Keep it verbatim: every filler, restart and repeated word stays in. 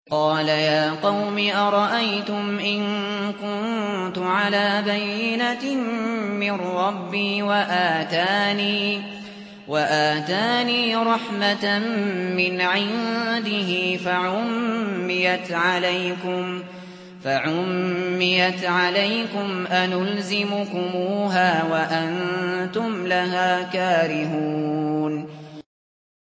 قَالَ يَا قَوْمِ أَرَأَيْتُمْ إِن كُنتُ عَلَىٰ بَيِّنَةٍ مِّن رَّبِّي وَآتَانِي وآتاني رَحْمَةً مِّنْ عِندِهِ فَعُمِّيَتْ عَلَيْكُمْ فَعُمِّيَتْ عَلَيْكُمْ أَنُلْزِمُكُمُوهَا وَأَنتُمْ لَهَا كَارِهُونَ